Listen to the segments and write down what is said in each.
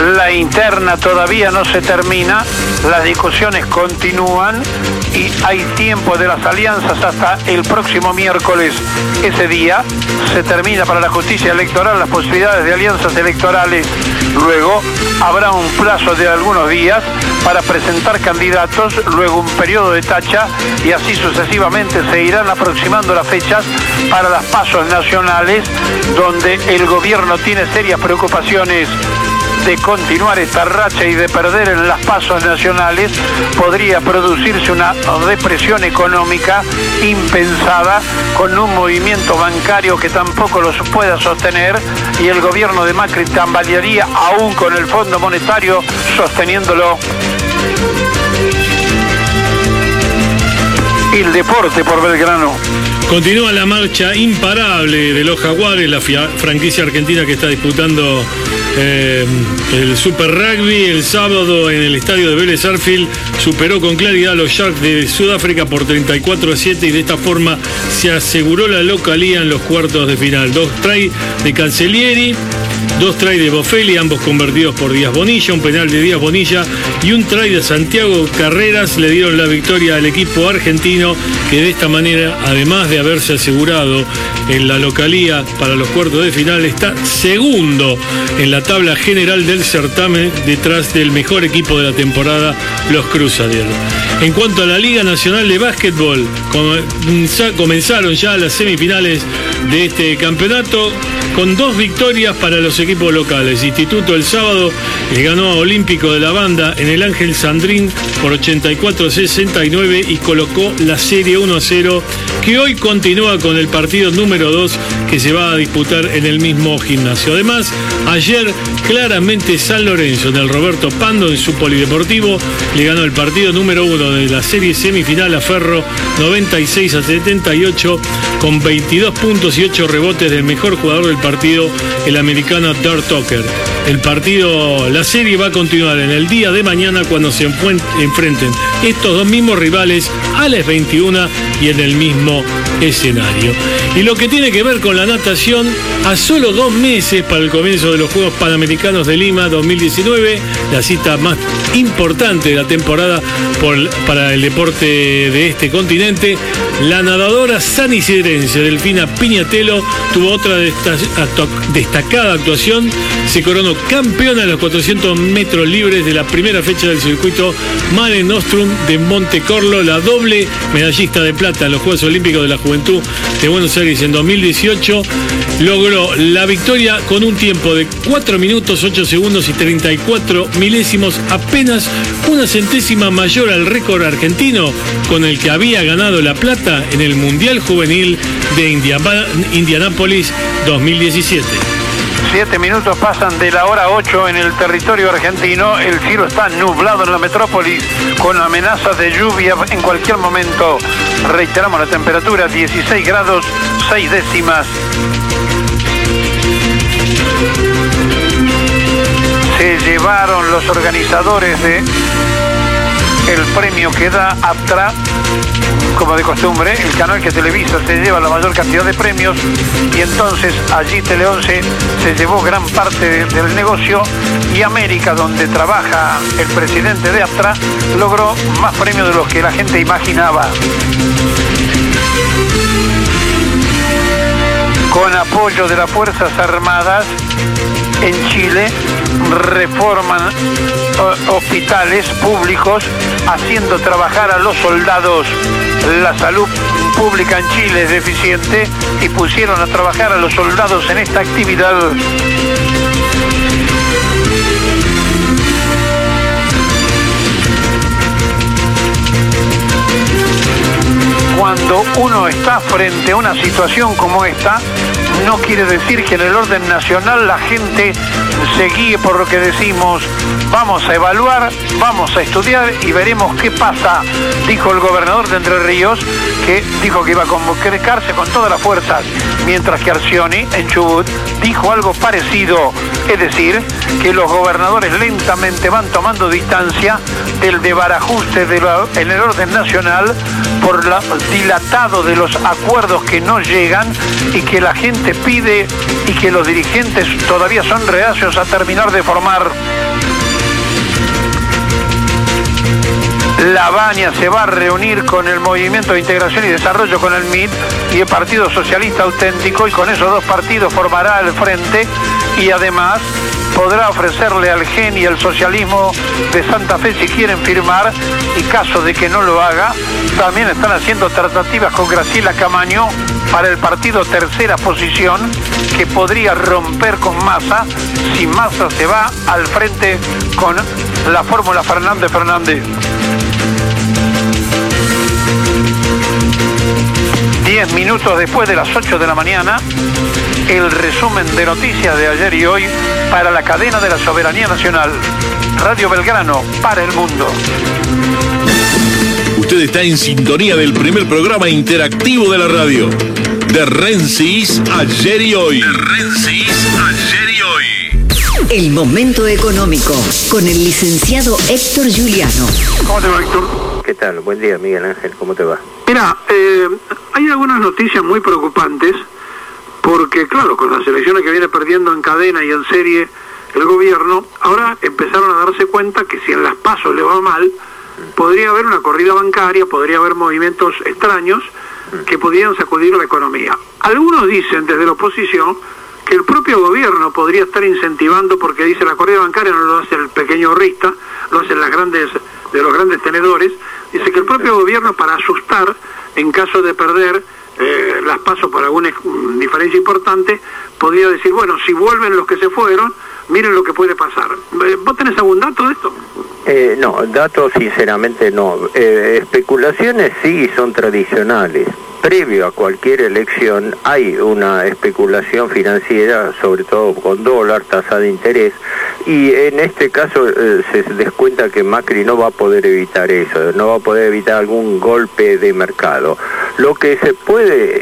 La interna todavía no se termina, las discusiones continúan y hay tiempo de las alianzas hasta el próximo miércoles. Ese día se termina para la justicia electoral las posibilidades de alianzas electorales. Luego habrá un plazo de algunos días para presentar candidatos, luego un periodo de tacha y así sucesivamente se irán aproximando las fechas para las pasos nacionales, donde el gobierno tiene serias preocupaciones de continuar esta racha y de perder en las pasos nacionales. Podría producirse una depresión económica impensada, con un movimiento bancario que tampoco los pueda sostener, y el gobierno de Macri tambalearía aún con el Fondo Monetario sosteniéndolo. El deporte por Belgrano. Continúa la marcha imparable de los Jaguares, la franquicia argentina que está disputando el Super Rugby. El sábado en el estadio de Vélez Sarsfield superó con claridad a los Sharks de Sudáfrica por 34-7 y de esta forma se aseguró la localía en los cuartos de final. 2 tries de Cancellieri, 2 tries de Bofelli, ambos convertidos por Díaz Bonilla, un penal de Díaz Bonilla y un try de Santiago Carreras le dieron la victoria al equipo argentino, que de esta manera, además de haberse asegurado en la localía para los cuartos de final, está segundo en la tabla general del certamen, detrás del mejor equipo de la temporada, los Crusaders. En cuanto a la Liga Nacional de Básquetbol, comenzaron ya las semifinales de este campeonato con 2 victorias para los equipos locales. Instituto el sábado le ganó a Olímpico de la Banda en el Ángel Sandrín por 84-69 y colocó la serie 1-0, que hoy continúa con el partido número 2 que se va a disputar en el mismo gimnasio. Además, ayer claramente San Lorenzo en el Roberto Pando en su polideportivo le ganó el partido número 1 de la serie semifinal a Ferro 96-78 con 22 puntos y 8 rebotes del mejor jugador del partido, el americano Dirk Tucker. La serie va a continuar en el día de mañana cuando se enfrenten estos dos mismos rivales a las 21 y en el mismo escenario. Y lo que tiene que ver con la natación, a solo 2 meses para el comienzo de los Juegos Panamericanos de Lima 2019, la cita más importante de la temporada para el deporte de este continente, la nadadora sanisidrense Delfina Piñatelo tuvo otra destacada actuación. Se coronó campeona de los 400 metros libres de la primera fecha del circuito Mare Nostrum de Montecorlo, la doble medallista de plata en los Juegos Olímpicos de la Juventud de Buenos Aires en 2018. Logró la victoria con un tiempo de 4 minutos, 8 segundos y 34 milésimos, apenas una centésima mayor al récord argentino con el que había ganado la plata en el Mundial Juvenil de Indianápolis 2017. 7 minutos pasan de la hora 8 en el territorio argentino. El cielo está nublado en la metrópolis con amenazas de lluvia en cualquier momento. Reiteramos la temperatura, 16 grados 6 décimas. Se llevaron los organizadores de el premio que da APTRA, como de costumbre, el canal que televisa se lleva la mayor cantidad de premios, y entonces allí Tele 11 se llevó gran parte del negocio, y América, donde trabaja el presidente de APTRA, logró más premios de los que la gente imaginaba. Con apoyo de las Fuerzas Armadas, en Chile reforman hospitales públicos haciendo trabajar a los soldados. La salud pública en Chile es deficiente y pusieron a trabajar a los soldados en esta actividad. Cuando uno está frente a una situación como esta, no quiere decir que en el orden nacional la gente se guíe por lo que decimos. Vamos a evaluar, vamos a estudiar y veremos qué pasa, dijo el gobernador de Entre Ríos, que dijo que iba a convocarse con todas las fuerzas, mientras que Arcioni, en Chubut, dijo algo parecido, es decir, que los gobernadores lentamente van tomando distancia del desbarajuste en el orden nacional por el dilatado de los acuerdos que no llegan y que la gente pide y que los dirigentes todavía son reacios a terminar de formar. La Baña se va a reunir con el Movimiento de Integración y Desarrollo, con el MIT y el Partido Socialista Auténtico, y con esos dos partidos formará el frente, y además podrá ofrecerle al GEN y al socialismo de Santa Fe si quieren firmar, y caso de que no lo haga, también están haciendo tratativas con Graciela Camaño para el partido Tercera Posición, que podría romper con Massa si Massa se va al frente con la fórmula Fernández-Fernández. 10 minutos después de las 8 de la mañana, el resumen de noticias de ayer y hoy para la cadena de la Soberanía Nacional. Radio Belgrano para el mundo. Usted está en sintonía del primer programa interactivo de la radio. De Rensis ayer y hoy. De Rensis ayer y hoy. El momento económico con el licenciado Héctor Giuliano. ¿Cómo te va, Héctor? ¿Qué tal? Buen día, Miguel Ángel. ¿Cómo te va? Mira, hay algunas noticias muy preocupantes porque, claro, con las elecciones que viene perdiendo en cadena y en serie el gobierno, ahora empezaron a darse cuenta que si en las PASO le va mal, podría haber una corrida bancaria, podría haber movimientos extraños que podrían sacudir la economía. Algunos dicen desde la oposición que el propio gobierno podría estar incentivando, porque dice la corrida bancaria no lo hace el pequeño ahorrista, lo hacen los grandes tenedores. Dice que el propio gobierno, para asustar en caso de perder las PASO por alguna diferencia importante, podría decir, bueno, si vuelven los que se fueron, miren lo que puede pasar. ¿Vos tenés algún dato de esto? No, datos sinceramente no. Especulaciones sí son tradicionales. Previo a cualquier elección hay una especulación financiera, sobre todo con dólar, tasa de interés, y en este caso se descuenta que Macri no va a poder evitar eso, no va a poder evitar algún golpe de mercado. Lo que se puede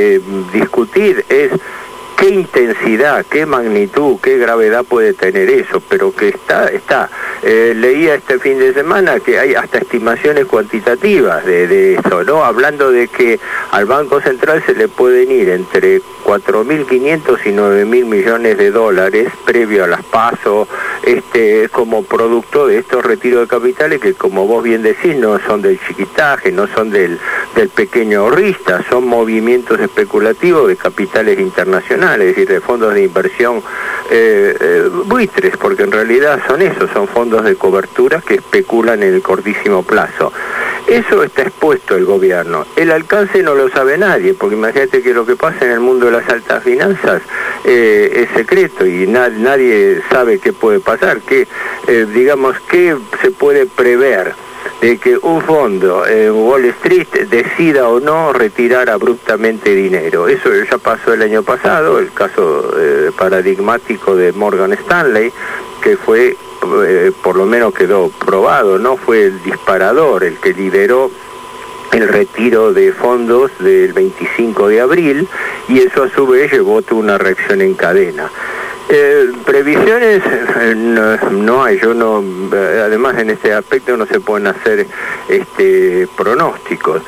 discutir es qué intensidad, qué magnitud, qué gravedad puede tener eso, pero que está. Leía este fin de semana que hay hasta estimaciones cuantitativas de eso, ¿no? Hablando de que al Banco Central se le pueden ir entre 4.500 y 9.000 millones de dólares previo a las PASO, como producto de estos retiros de capitales que, como vos bien decís, no son del chiquitaje, no son del pequeño ahorrista, son movimientos especulativos de capitales internacionales, es decir, de fondos de inversión buitres, porque en realidad son esos, son fondos de cobertura que especulan en el cortísimo plazo. Eso está expuesto el gobierno. El alcance no lo sabe nadie, porque imagínate que lo que pasa en el mundo de las altas finanzas es secreto y nadie sabe qué puede pasar, qué se puede prever de que un fondo en Wall Street decida o no retirar abruptamente dinero. Eso ya pasó el año pasado, el caso paradigmático de Morgan Stanley, que fue, por lo menos quedó probado, no fue el disparador el que lideró el retiro de fondos del 25 de abril, y eso a su vez llevó a una reacción en cadena. Previsiones no hay, además en este aspecto no se pueden hacer pronósticos.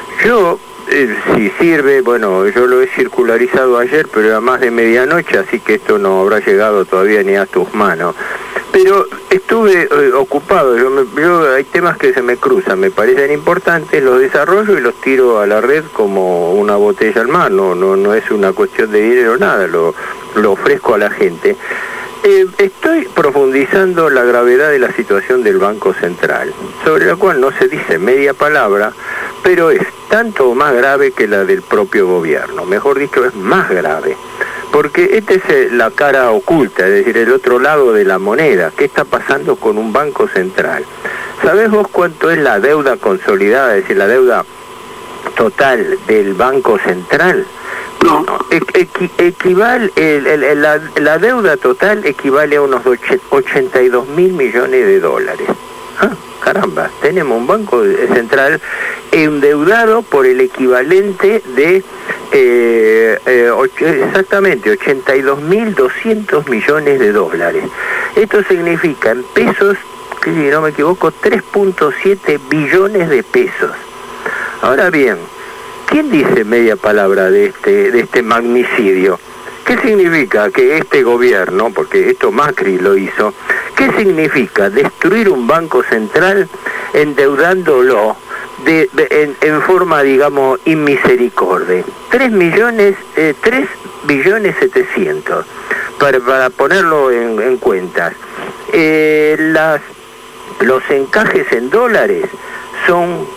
Si sirve, bueno, yo lo he circularizado ayer, pero era más de medianoche, así que esto no habrá llegado todavía ni a tus manos. Pero estuve ocupado, hay temas que se me cruzan, me parecen importantes, los desarrollo y los tiro a la red como una botella al mar, no es una cuestión de dinero, nada, lo ofrezco a la gente. Estoy profundizando la gravedad de la situación del Banco Central, sobre la cual no se dice media palabra, pero es tanto más grave que la del propio gobierno, mejor dicho, es más grave. Porque esta es la cara oculta, es decir, el otro lado de la moneda. ¿Qué está pasando con un banco central? ¿Sabés vos cuánto es la deuda consolidada, es decir, la deuda total del Banco Central? No. Equivale, la deuda total equivale a unos 82.000 millones de dólares. Caramba, tenemos un banco central endeudado por el equivalente de exactamente 82.200 millones de dólares. Esto significa en pesos, que si no me equivoco, 3.7 billones de pesos. Ahora bien, ¿quién dice media palabra de este magnicidio? ¿Qué significa que este gobierno, porque esto Macri lo hizo, qué significa destruir un banco central endeudándolo en forma, digamos, inmisericordia? 3.700.000.000, para ponerlo en cuentas. Los encajes en dólares son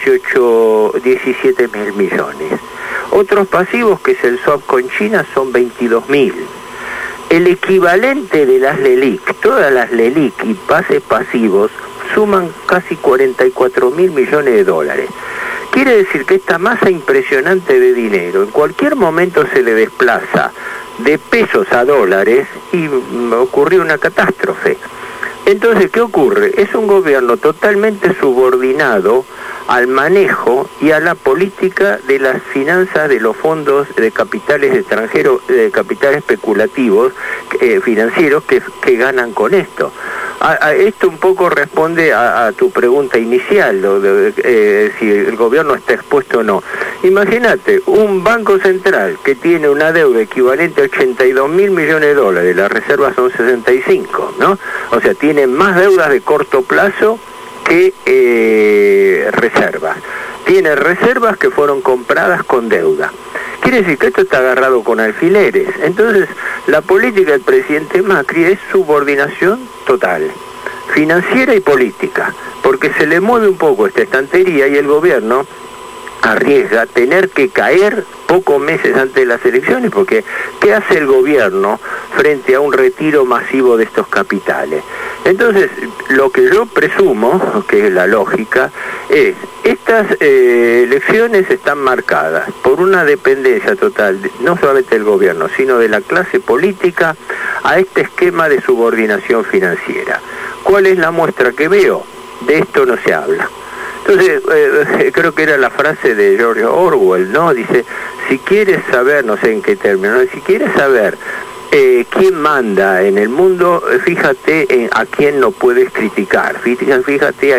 17.000 millones. Otros pasivos, que es el swap con China, son 22.000. El equivalente de las LELIC, todas las LELIC y pases pasivos, suman casi 44.000 millones de dólares. Quiere decir que esta masa impresionante de dinero en cualquier momento se le desplaza de pesos a dólares y ocurrió una catástrofe. Entonces, ¿qué ocurre? Es un gobierno totalmente subordinado al manejo y a la política de las finanzas de los fondos de capitales extranjeros, de capitales especulativos financieros que ganan con esto. Esto un poco responde a tu pregunta inicial, si el gobierno está expuesto o no. Imagínate, un banco central que tiene una deuda equivalente a 82.000 millones de dólares, las reservas son 65, ¿no? O sea, tiene más deudas de corto plazo que reservas. Tiene reservas que fueron compradas con deuda. Quiere decir que esto está agarrado con alfileres. Entonces, la política del presidente Macri es subordinación total, financiera y política, porque se le mueve un poco esta estantería y el gobierno arriesga tener que caer pocos meses antes de las elecciones, porque ¿qué hace el gobierno frente a un retiro masivo de estos capitales? Entonces, lo que yo presumo, que es la lógica, es estas elecciones están marcadas por una dependencia total, no solamente del gobierno, sino de la clase política, a este esquema de subordinación financiera. ¿Cuál es la muestra que veo? De esto no se habla. Entonces, creo que era la frase de George Orwell, ¿no? Dice, si quieres saber, no sé en qué término, si quieres saber quién manda en el mundo, fíjate a quién no puedes criticar, fíjate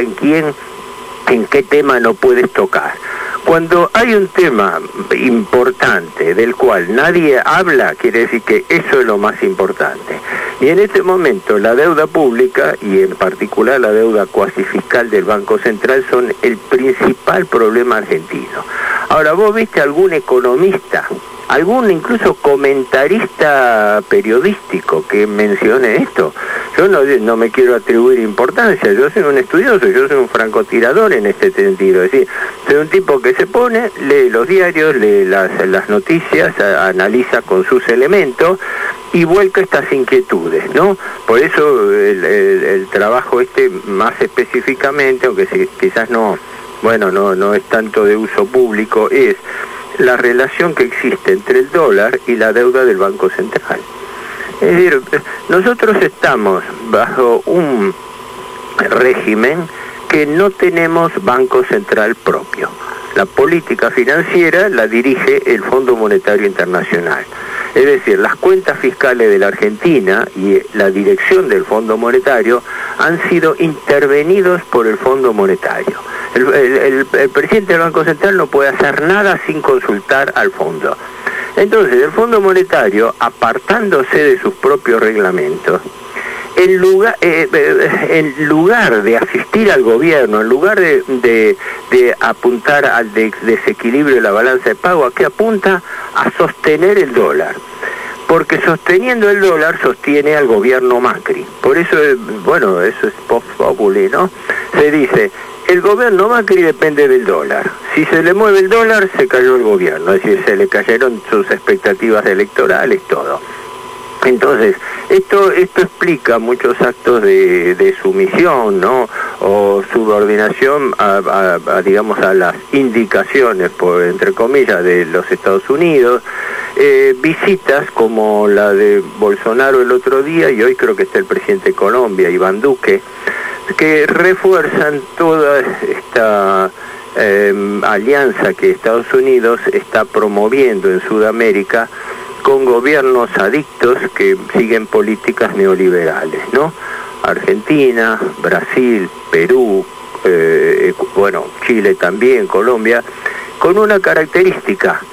en qué tema no puedes tocar. Cuando hay un tema importante del cual nadie habla, quiere decir que eso es lo más importante. Y en este momento la deuda pública, y en particular la deuda cuasi fiscal del Banco Central, son el principal problema argentino. Ahora, ¿vos viste algún economista, algún incluso comentarista periodístico que mencione esto? Yo no me quiero atribuir importancia, yo soy un estudioso, yo soy un francotirador en este sentido, es decir, soy un tipo que se pone, lee los diarios, lee las noticias, analiza con sus elementos y vuelca estas inquietudes, ¿no? Por eso el trabajo más específicamente, aunque quizás no es tanto de uso público, es la relación que existe entre el dólar y la deuda del Banco Central. Es decir, nosotros estamos bajo un régimen que no tenemos Banco Central propio. La política financiera la dirige el Fondo Monetario Internacional. Es decir, las cuentas fiscales de la Argentina y la dirección del Fondo Monetario han sido intervenidos por el Fondo Monetario. El presidente del Banco Central no puede hacer nada sin consultar al fondo. Entonces, el Fondo Monetario, apartándose de sus propios reglamentos, en lugar de asistir al gobierno, en lugar de apuntar al desequilibrio de la balanza de pago, ¿a qué apunta? A sostener el dólar. Porque sosteniendo el dólar sostiene al gobierno Macri. Por eso, eso es post populi, ¿no? Se dice, el gobierno Macri depende del dólar. Si se le mueve el dólar, se cayó el gobierno. Es decir, se le cayeron sus expectativas electorales, todo. Entonces, esto explica muchos actos de sumisión, ¿no? O subordinación digamos, a las indicaciones, entre comillas, de los Estados Unidos, visitas como la de Bolsonaro el otro día, y hoy creo que está el presidente de Colombia, Iván Duque, que refuerzan toda esta alianza que Estados Unidos está promoviendo en Sudamérica con gobiernos adictos que siguen políticas neoliberales, ¿no? Argentina, Brasil, Perú, Chile también, Colombia, con una característica,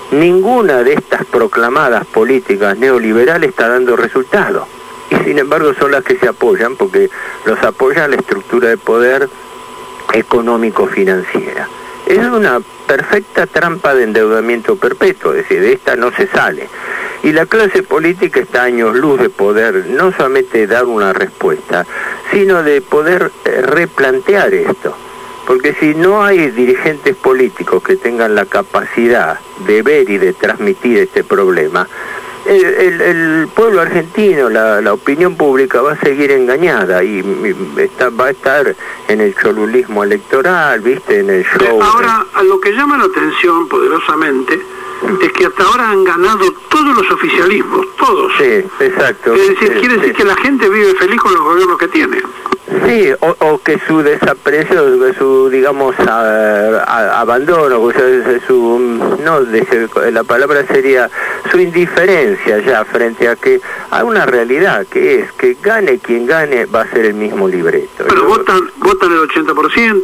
ninguna de estas proclamadas políticas neoliberales está dando resultado. Y sin embargo son las que se apoyan, porque los apoya la estructura de poder económico-financiera. Es una perfecta trampa de endeudamiento perpetuo, es decir, de esta no se sale. Y la clase política está a años luz de poder no solamente dar una respuesta, sino de poder replantear esto. Porque si no hay dirigentes políticos que tengan la capacidad de ver y de transmitir este problema, el pueblo argentino, la opinión pública va a seguir engañada y va a estar en el cholulismo electoral, ¿viste? En el show. Ahora, a lo que llama la atención poderosamente es que hasta ahora han ganado todos los oficialismos, todos. Sí, exacto. Es decir, quiere decir que la gente vive feliz con los gobiernos que tiene. Sí, o que su desaprecio, su, digamos, abandono, o sea, la palabra sería su indiferencia ya frente a una realidad que es que gane quien gane va a ser el mismo libreto. Pero votan el 80%,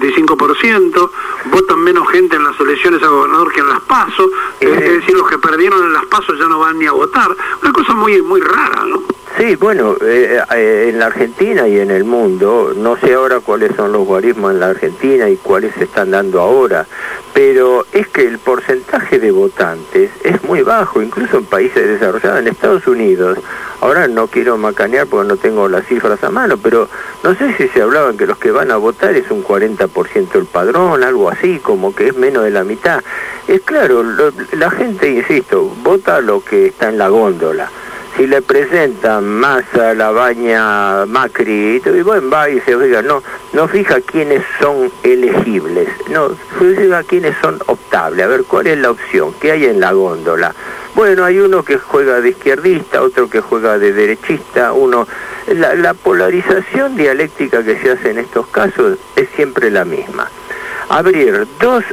75%, votan menos gente en las elecciones a gobernador que en las PASO, es decir, los que perdieron en las PASO ya no van ni a votar. Una cosa muy, muy rara, ¿no? Sí, bueno, en la Argentina y en el mundo, no sé ahora cuáles son los guarismos en la Argentina y cuáles se están dando ahora, pero es que el porcentaje de votantes es muy bajo, incluso en países desarrollados. En Estados Unidos, ahora no quiero macanear porque no tengo las cifras a mano, pero no sé si se hablaban que los que van a votar es un 40% el padrón, algo así, como que es menos de la mitad. Es claro, la gente, insisto, vota lo que está en la góndola. Si le presentan Massa, Labaña, Macri, y bueno, va y se oiga, no fija quiénes son elegibles, no fija quiénes son optables, a ver cuál es la opción, qué hay en la góndola. Bueno, hay uno que juega de izquierdista, otro que juega de derechista, la polarización dialéctica que se hace en estos casos es siempre la misma. Abrir dos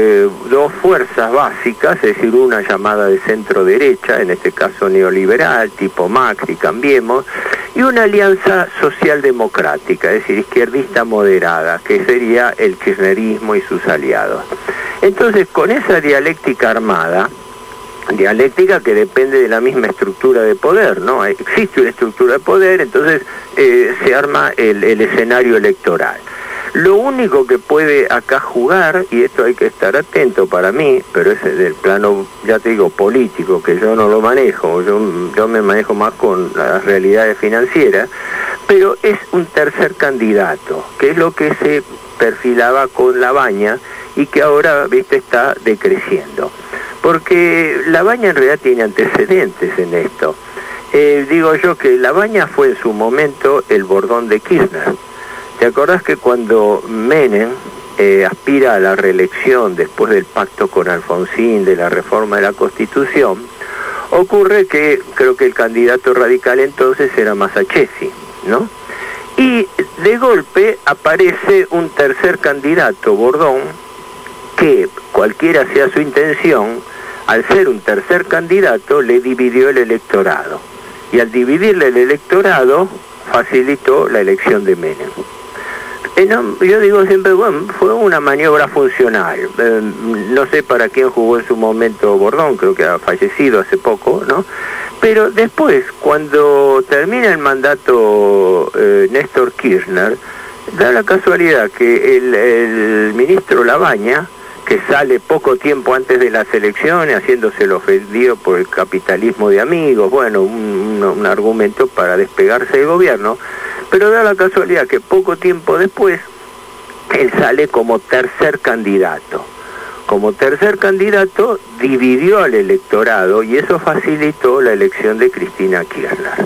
fuerzas básicas, es decir, una llamada de centro derecha, en este caso neoliberal, tipo Macri, Cambiemos, y una alianza socialdemocrática, es decir, izquierdista moderada, que sería el kirchnerismo y sus aliados. Entonces, con esa dialéctica armada, dialéctica que depende de la misma estructura de poder, ¿no? Existe una estructura de poder, entonces se arma el escenario electoral. Lo único que puede acá jugar, y esto hay que estar atento para mí, pero es del plano, ya te digo, político, que yo no lo manejo, yo me manejo más con las realidades financieras, pero es un tercer candidato, que es lo que se perfilaba con Labaña y que ahora, viste, está decreciendo. Porque Labaña en realidad tiene antecedentes en esto. Digo yo que Labaña fue en su momento el bordón de Kirchner. ¿Te acordás que cuando Menem aspira a la reelección después del pacto con Alfonsín de la reforma de la Constitución, ocurre que creo que el candidato radical entonces era Masachesi, ¿no? Y de golpe aparece un tercer candidato, Bordón, que cualquiera sea su intención, al ser un tercer candidato le dividió el electorado. Y al dividirle el electorado facilitó la elección de Menem. Yo digo siempre, bueno, fue una maniobra funcional. No sé para quién jugó en su momento Bordón, creo que ha fallecido hace poco, ¿no? Pero después, cuando termina el mandato Néstor Kirchner, da la casualidad que el ministro Labaña, que sale poco tiempo antes de las elecciones, haciéndose el ofendido por el capitalismo de amigos, bueno, un argumento para despegarse del gobierno, pero da la casualidad que poco tiempo después, él sale como tercer candidato. Como tercer candidato, dividió al electorado y eso facilitó la elección de Cristina Kirchner.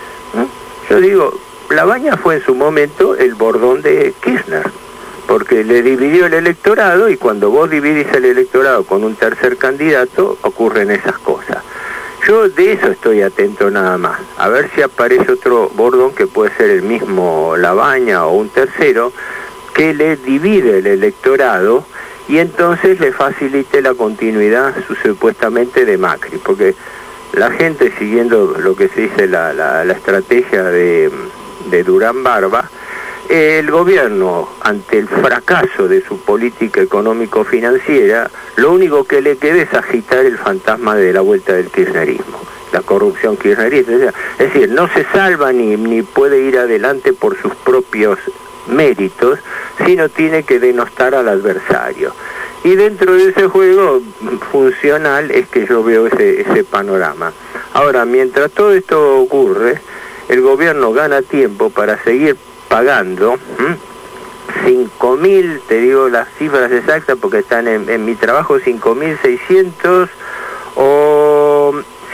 Yo digo, Labaña fue en su momento el bordón de Kirchner, porque le dividió el electorado y cuando vos dividís el electorado con un tercer candidato, ocurren esas cosas. Yo de eso estoy atento nada más, a ver si aparece otro bordón que puede ser el mismo Labaña o un tercero, que le divide el electorado y entonces le facilite la continuidad supuestamente de Macri, porque la gente, siguiendo lo que se dice la estrategia de Durán Barba, El gobierno, ante el fracaso de su política económico-financiera, lo único que le queda es agitar el fantasma de la vuelta del kirchnerismo, la corrupción kirchnerista. Es decir, no se salva ni puede ir adelante por sus propios méritos, sino tiene que denostar al adversario. Y dentro de ese juego funcional es que yo veo ese panorama. Ahora, mientras todo esto ocurre, el gobierno gana tiempo para seguir pagando 5.000, te digo las cifras exactas porque están en mi trabajo, 5.600 o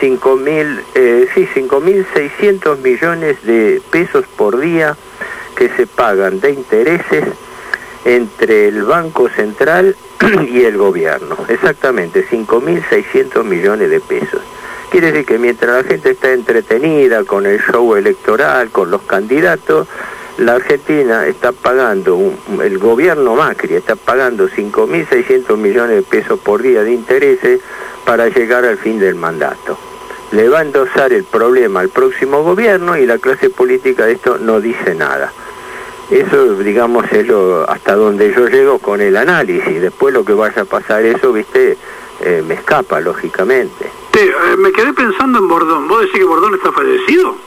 5.600 millones de pesos por día que se pagan de intereses entre el Banco Central y el gobierno. Exactamente, 5.600 millones de pesos. Quiere decir que mientras la gente está entretenida con el show electoral, con los candidatos, la Argentina está pagando, el gobierno Macri está pagando 5.600 millones de pesos por día de intereses para llegar al fin del mandato. Le va a endosar el problema al próximo gobierno y la clase política de esto no dice nada. Eso, digamos, es hasta donde yo llego con el análisis. Después lo que vaya a pasar eso, viste, me escapa, lógicamente. Me quedé pensando en Bordón. ¿Vos decís que Bordón está fallecido?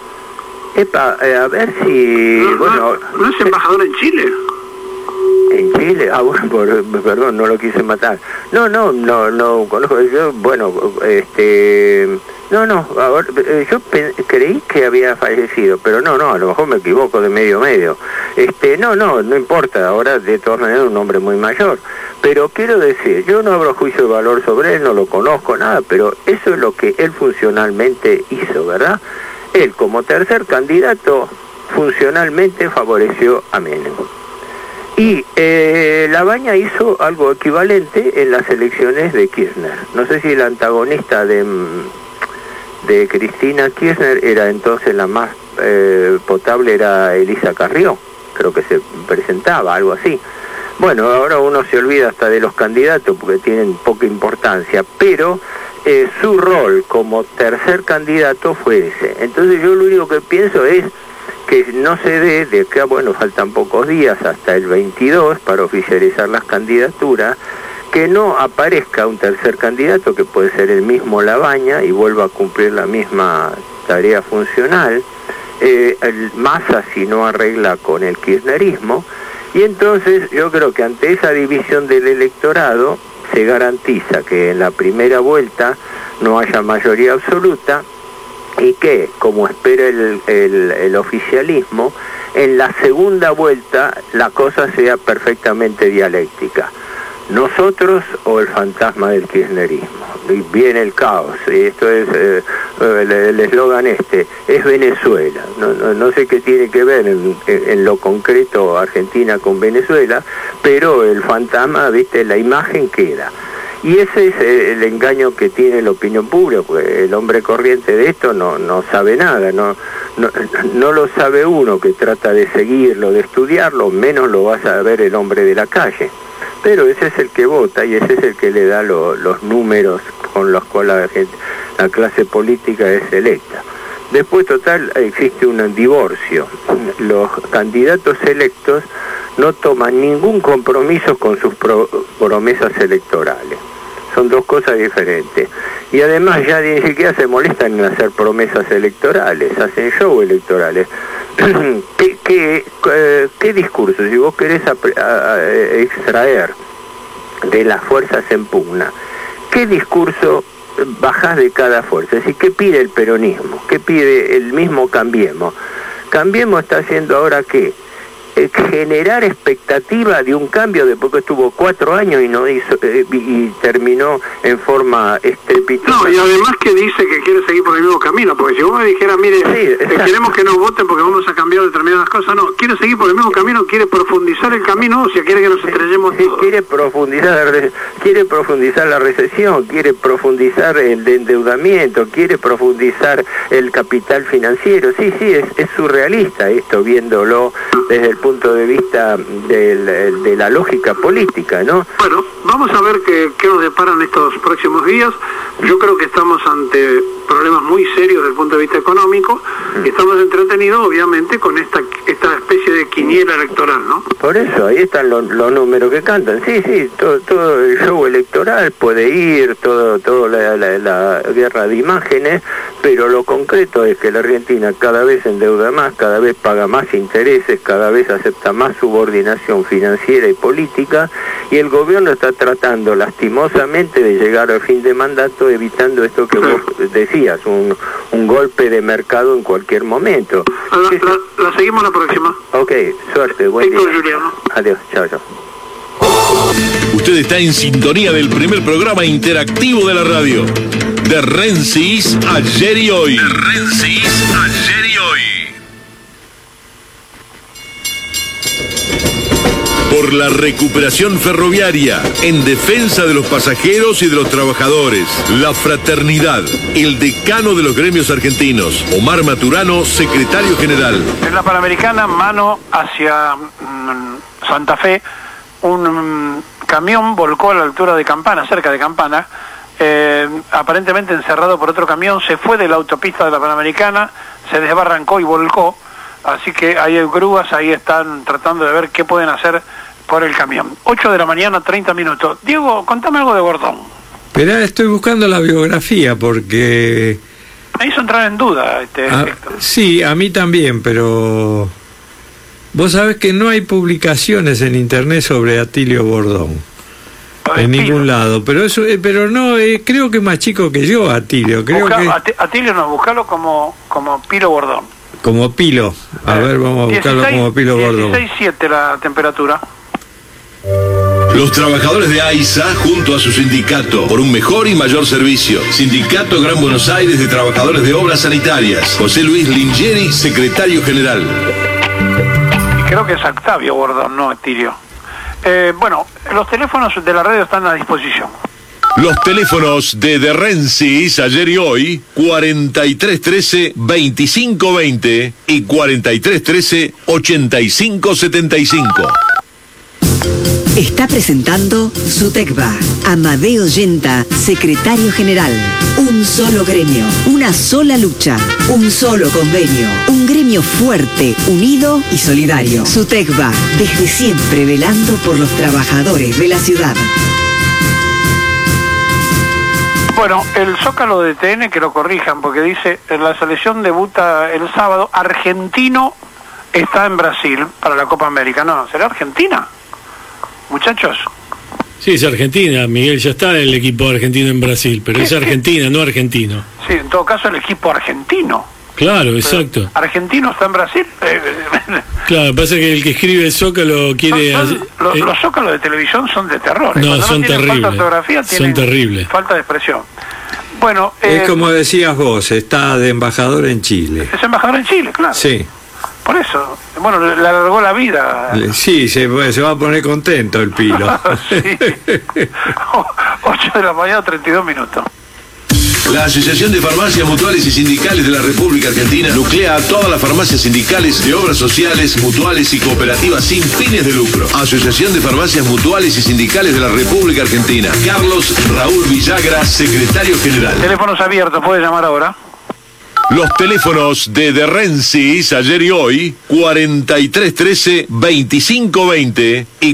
A ver si... ¿No es embajador en Chile? ¿En Chile? Ah, bueno, perdón, no lo quise matar. No conozco. Yo, ahora, yo creí que había fallecido, pero no, a lo mejor me equivoco de medio. No importa, ahora de todas maneras es un hombre muy mayor. Pero quiero decir, yo no abro juicio de valor sobre él, no lo conozco, nada, pero eso es lo que él funcionalmente hizo, ¿verdad? Él, como tercer candidato, funcionalmente favoreció a Menem. Y Labaña hizo algo equivalente en las elecciones de Kirchner. No sé si el antagonista de Cristina Kirchner era entonces la más potable, era Elisa Carrió, creo que se presentaba, algo así. Bueno, ahora uno se olvida hasta de los candidatos porque tienen poca importancia, pero su rol como tercer candidato fue ese. Entonces yo lo único que pienso es que no se dé de acá, bueno, faltan pocos días hasta el 22 para oficializar las candidaturas, que no aparezca un tercer candidato que puede ser el mismo Labaña y vuelva a cumplir la misma tarea funcional, Massa si no arregla con el kirchnerismo, y entonces yo creo que ante esa división del electorado se garantiza que en la primera vuelta no haya mayoría absoluta y que, como espera el oficialismo, en la segunda vuelta la cosa sea perfectamente dialéctica. Nosotros o el fantasma del kirchnerismo. Y viene el caos, y esto es el eslogan es Venezuela. No sé qué tiene que ver en lo concreto Argentina con Venezuela, pero el fantasma, viste, la imagen queda. Y ese es el engaño que tiene la opinión pública, porque el hombre corriente de esto no sabe nada, no lo sabe uno que trata de seguirlo, de estudiarlo, menos lo va a saber el hombre de la calle. Pero ese es el que vota y ese es el que le da los números con los cuales la clase política es electa. Después, total, existe un divorcio. Los candidatos electos no toman ningún compromiso con sus promesas electorales. Son dos cosas diferentes. Y además ya ni siquiera se molestan en hacer promesas electorales, hacen show electorales. ¿Qué discurso? Si vos querés extraer de las fuerzas en pugna, ¿qué discurso bajás de cada fuerza? Es decir, ¿qué pide el peronismo? ¿Qué pide el mismo Cambiemos? Cambiemos está haciendo ahora ¿qué? Generar expectativa de un cambio, de porque estuvo 4 años y no hizo y terminó en forma estrepitosa. No, y además que dice que quiere seguir por el mismo camino, porque si vos me dijeras, mire, queremos que nos voten porque vamos a cambiar determinadas cosas, no, quiere seguir por el mismo camino, quiere profundizar el camino, o sea, quiere que nos estrellemos todos. Quiere profundizar la recesión, quiere profundizar el endeudamiento, quiere profundizar el capital financiero. Sí, es surrealista esto, viéndolo desde el punto de vista de la lógica política, ¿no? Bueno, vamos a ver qué nos deparan estos próximos días. Yo creo que estamos ante problemas muy serios desde el punto de vista económico y estamos entretenidos, obviamente, con esta especie de quiniela electoral, ¿no? Por eso, ahí están los números que cantan. Sí, todo el show electoral puede ir, todo la guerra de imágenes, pero lo concreto es que la Argentina cada vez endeuda más, cada vez paga más intereses, cada vez acepta más subordinación financiera y política, y el gobierno está tratando lastimosamente de llegar al fin de mandato evitando esto que vos decías, un golpe de mercado en cualquier momento. La seguimos la próxima. Ok, suerte, buen día. Juliano. Adiós, chao. Usted está en sintonía del primer programa interactivo de la radio. De Rensis, ayer y hoy. De Rensis, ayer y hoy. Por la recuperación ferroviaria, en defensa de los pasajeros y de los trabajadores. La fraternidad, el decano de los gremios argentinos, Omar Maturano, secretario general. En la Panamericana, mano hacia Santa Fe, un camión volcó a la altura de Campana, cerca de Campana, aparentemente encerrado por otro camión, se fue de la autopista de la Panamericana, se desbarrancó y volcó, así que hay grúas, ahí están tratando de ver qué pueden hacer por el camión. 8 de la mañana, 30 minutos. Diego, contame algo de Bordón. Esperá, estoy buscando la biografía porque... Me hizo entrar en duda sí, a mí también, pero... Vos sabés que no hay publicaciones en internet sobre Atilio Bordón. En ningún lado, pero no, creo que es más chico que yo, Atilio. Atilio no, buscalo como Pilo Bordón. Como Pilo. A ver, vamos a buscarlo como Pilo Bordón. 16,7 la temperatura. Los trabajadores de AISA, junto a su sindicato, por un mejor y mayor servicio. Sindicato Gran Buenos Aires de Trabajadores de Obras Sanitarias. José Luis Lingieri, secretario general. Y creo que es Octavio Bordón, no Atilio. Bueno, los teléfonos de la radio están a disposición. Los teléfonos de Rensis, ayer y hoy, 4313-2520 y 4313-8575. Está presentando SUTECBA. Amadeo Yenta, secretario general. Un solo gremio, una sola lucha, un solo convenio. Un gremio fuerte, unido y solidario. SUTECBA, desde siempre velando por los trabajadores de la ciudad. Bueno, el Zócalo de TN, que lo corrijan, porque dice, la selección debuta el sábado, argentino está en Brasil para la Copa América. No, ¿será Argentina? Muchachos. Sí, es Argentina, Miguel, ya está el equipo argentino en Brasil, pero es Argentina, no argentino. Sí, en todo caso el equipo argentino. Claro, exacto. ¿Argentino está en Brasil? Claro, pasa que el que escribe el Zócalo quiere... Los Zócalos de televisión son de terror. No, son terribles. Falta de ortografía, son terribles. Falta de expresión. Bueno, es como decías vos, está de embajador en Chile. Es embajador en Chile, claro. Sí. Por eso, bueno, le alargó la vida. Sí, se va a poner contento el Pilo. Sí. 8 de la mañana, 32 minutos. La Asociación de Farmacias Mutuales y Sindicales de la República Argentina nuclea a todas las farmacias sindicales de obras sociales, mutuales y cooperativas sin fines de lucro. Asociación de Farmacias Mutuales y Sindicales de la República Argentina. Carlos Raúl Villagra, secretario general. Teléfonos abiertos, puede llamar ahora. Los teléfonos de Rensis, ayer y hoy, 4313-2520 y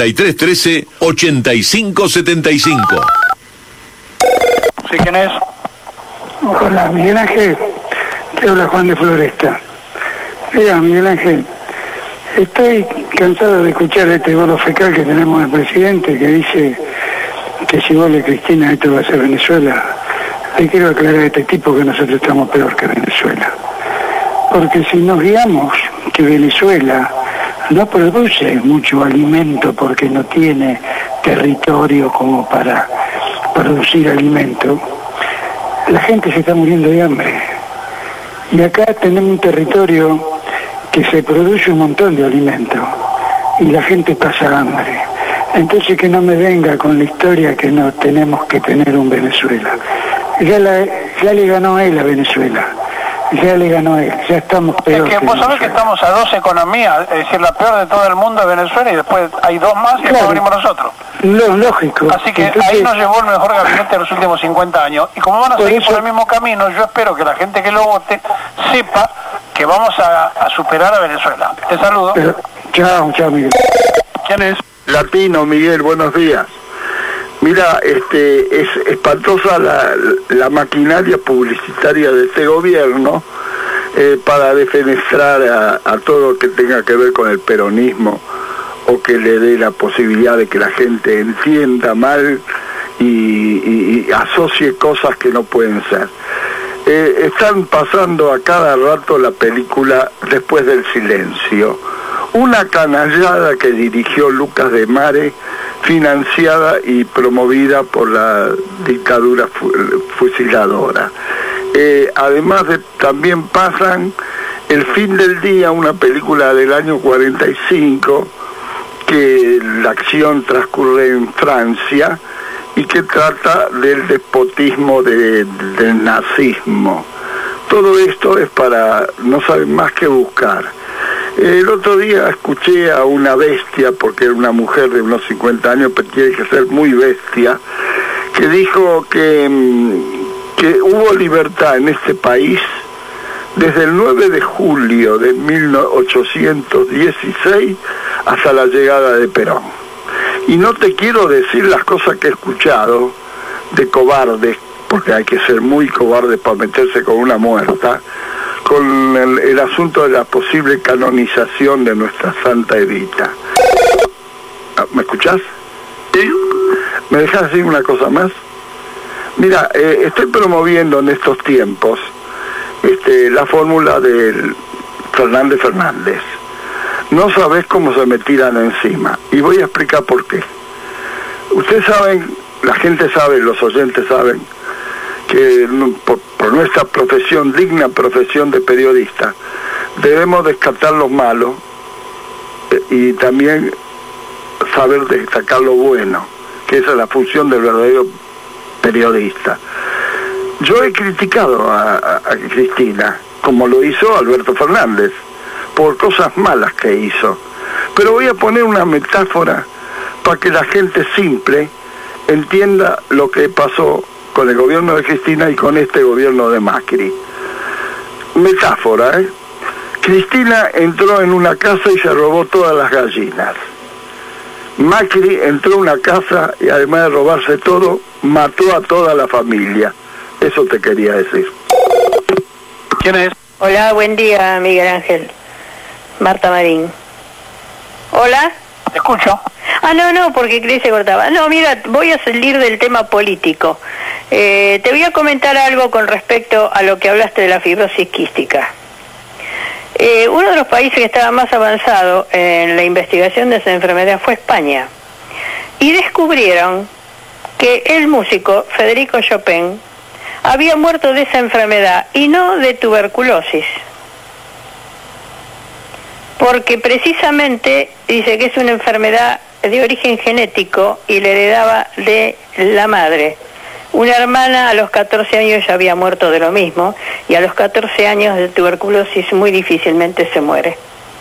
4313-8575. ¿Sí, quién es? Hola, Miguel Ángel. Te habla Juan de Floresta. Mira, Miguel Ángel, estoy cansado de escuchar este bolo fecal que tenemos del presidente que dice que si vos le Cristina esto va a ser Venezuela. Le quiero aclarar a este tipo que nosotros estamos peor que Venezuela. Porque si nos guiamos que Venezuela no produce mucho alimento porque no tiene territorio como para producir alimento, la gente se está muriendo de hambre. Y acá tenemos un territorio que se produce un montón de alimento y la gente pasa hambre. Entonces que no me venga con la historia que no tenemos que tener un Venezuela. Ya le ganó él a Venezuela. Ya le ganó él. Ya estamos peor. Es que vos sabés que estamos a 2 economías, es decir, la peor de todo el mundo es Venezuela y después hay 2 más y después venimos nosotros. Lógico. Así que entonces, ahí nos llevó el mejor gabinete de los últimos 50 años. Y como van a seguir por el mismo camino, yo espero que la gente que lo vote sepa que vamos a superar a Venezuela. Te saludo. Chao, Miguel. ¿Quién es? Latino, Miguel, buenos días. Mira, es espantosa la maquinaria publicitaria de este gobierno para defenestrar a todo lo que tenga que ver con el peronismo, o que le dé la posibilidad de que la gente entienda mal y asocie cosas que no pueden ser. Están pasando a cada rato la película Después del silencio, una canallada que dirigió Lucas de Mare, financiada y promovida por la dictadura fusiladora. Además también pasan El fin del día, una película del año 45, que la acción transcurre en Francia y que trata del despotismo del nazismo. Todo esto es para no saber más que buscar. El otro día escuché a una bestia, porque era una mujer de unos 50 años, pero tiene que ser muy bestia, que dijo que hubo libertad en este país desde el 9 de julio de 1816 hasta la llegada de Perón. Y no te quiero decir las cosas que he escuchado de cobardes, porque hay que ser muy cobarde para meterse con una muerta, con el asunto de la posible canonización de nuestra Santa Evita. ¿Me escuchás? Sí. ¿Me dejas decir una cosa más? Mira, estoy promoviendo en estos tiempos la fórmula del Fernández. No sabés cómo se me tiran encima, y voy a explicar por qué. Ustedes saben, la gente sabe, los oyentes saben, que por nuestra profesión, digna profesión de periodista, debemos descartar los malos y también saber destacar lo bueno, que esa es la función del verdadero periodista. Yo he criticado a Cristina, como lo hizo Alberto Fernández, por cosas malas que hizo. Pero voy a poner una metáfora para que la gente simple entienda lo que pasó con el gobierno de Cristina y con este gobierno de Macri. Metáfora, ¿eh? Cristina entró en una casa y se robó todas las gallinas. Macri entró a una casa y además de robarse todo, mató a toda la familia. Eso te quería decir. ¿Quién es? Hola, buen día, Miguel Ángel. Marta Marín. ¿Hola? Te escucho. No, porque Cris se cortaba. No, mira, voy a salir del tema político. Te voy a comentar algo con respecto a lo que hablaste de la fibrosis quística. Uno de los países que estaba más avanzado en la investigación de esa enfermedad fue España. Y descubrieron que el músico Federico Chopin había muerto de esa enfermedad y no de tuberculosis. Porque precisamente dice que es una enfermedad de origen genético y le heredaba de la madre. Una hermana a los 14 años ya había muerto de lo mismo, y a los 14 años de tuberculosis muy difícilmente se muere.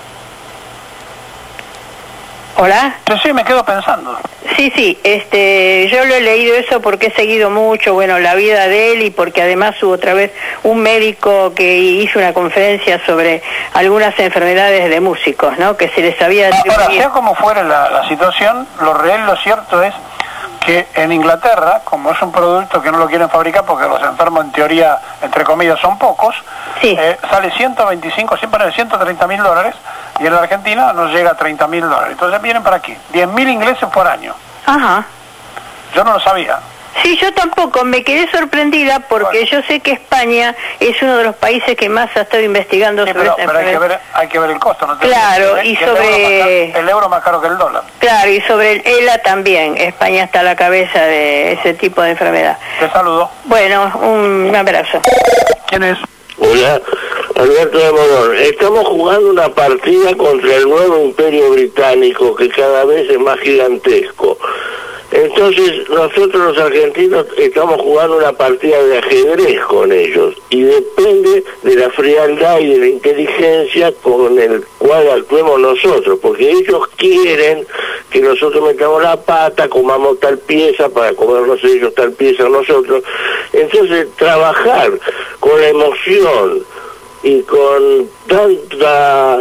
¿Hola? Sí, me quedo pensando. Sí, yo lo he leído eso porque he seguido mucho, la vida de él, y porque además hubo otra vez un médico que hizo una conferencia sobre algunas enfermedades de músicos, ¿no? Que se les había atribuido. Ahora, sea como fuera la situación, lo real, lo cierto es que en Inglaterra, como es un producto que no lo quieren fabricar porque los enfermos en teoría, entre comillas, son pocos, sí. Sale 125, siempre $130.000, y en la Argentina nos llega a $30.000. Entonces vienen para aquí, 10.000 ingleses por año. Ajá. Yo no lo sabía. Sí, yo tampoco, me quedé sorprendida porque yo sé que España es uno de los países que más ha estado investigando sobre esta enfermedad. Pero hay que ver el costo, ¿no? Claro, y sobre... El euro más caro que el dólar. Claro, y sobre el ELA también. España está a la cabeza de ese tipo de enfermedad. Te saludo. Bueno, un abrazo. ¿Quién es? Hola, Alberto de Morón. Estamos jugando una partida contra el nuevo imperio británico, que cada vez es más gigantesco. Entonces nosotros los argentinos estamos jugando una partida de ajedrez con ellos, y depende de la frialdad y de la inteligencia con el cual actuemos nosotros, porque ellos quieren que nosotros metamos la pata, comamos tal pieza para comernos ellos tal pieza nosotros. Entonces trabajar con la emoción y con tanta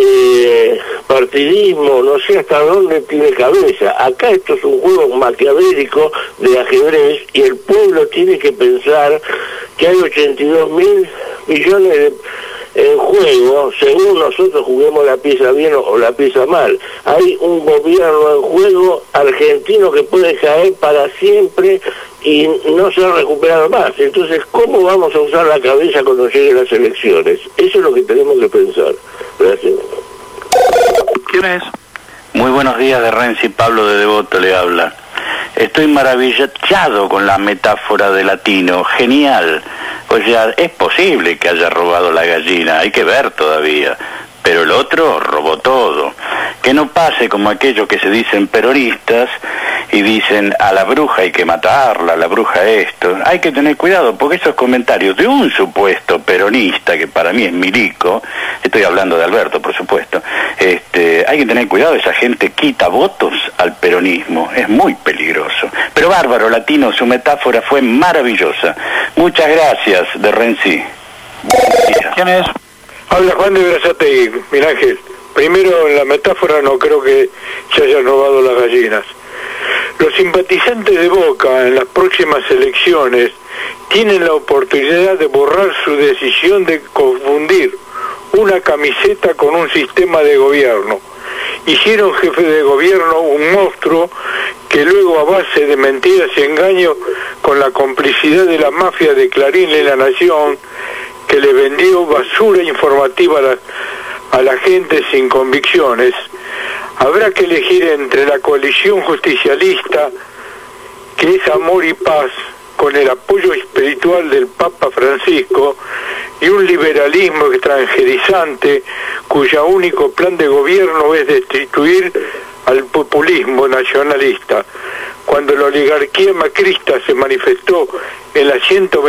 partidismo, no sé hasta dónde tiene cabeza. Acá esto es un juego maquiavélico de ajedrez y el pueblo tiene que pensar que hay 82.000 millones en juego, según nosotros juguemos la pieza bien o la pieza mal. Hay un gobierno en juego argentino que puede caer para siempre y no se ha recuperado más. Entonces, ¿cómo vamos a usar la cabeza cuando lleguen las elecciones? Eso es lo que tenemos que pensar. Gracias. ¿Quién es? Muy buenos días, de Renzi. Pablo de Devoto le habla. Estoy maravillado con la metáfora de Latino, genial. O sea, es posible que haya robado la gallina, hay que ver todavía. Pero el otro robó todo. Que no pase como aquellos que se dicen peronistas y dicen a la bruja hay que matarla, a la bruja esto. Hay que tener cuidado porque esos comentarios de un supuesto peronista, que para mí es milico, estoy hablando de Alberto por supuesto, hay que tener cuidado, esa gente quita votos al peronismo, es muy peligroso. Pero bárbaro, Latino, su metáfora fue maravillosa. Muchas gracias, de Renzi. ¿Quién es? Habla Juan de Berazategui, Miguel Ángel. Primero, en la metáfora no creo que se hayan robado las gallinas. Los simpatizantes de Boca en las próximas elecciones tienen la oportunidad de borrar su decisión de confundir una camiseta con un sistema de gobierno. Hicieron jefe de gobierno un monstruo que luego, a base de mentiras y engaños, con la complicidad de la mafia de Clarín y La Nación, que le vendió basura informativa a la gente sin convicciones, habrá que elegir entre la coalición justicialista, que es amor y paz, con el apoyo espiritual del Papa Francisco, y un liberalismo extranjerizante, cuyo único plan de gobierno es destituir al populismo nacionalista. Cuando la oligarquía macrista se manifestó en la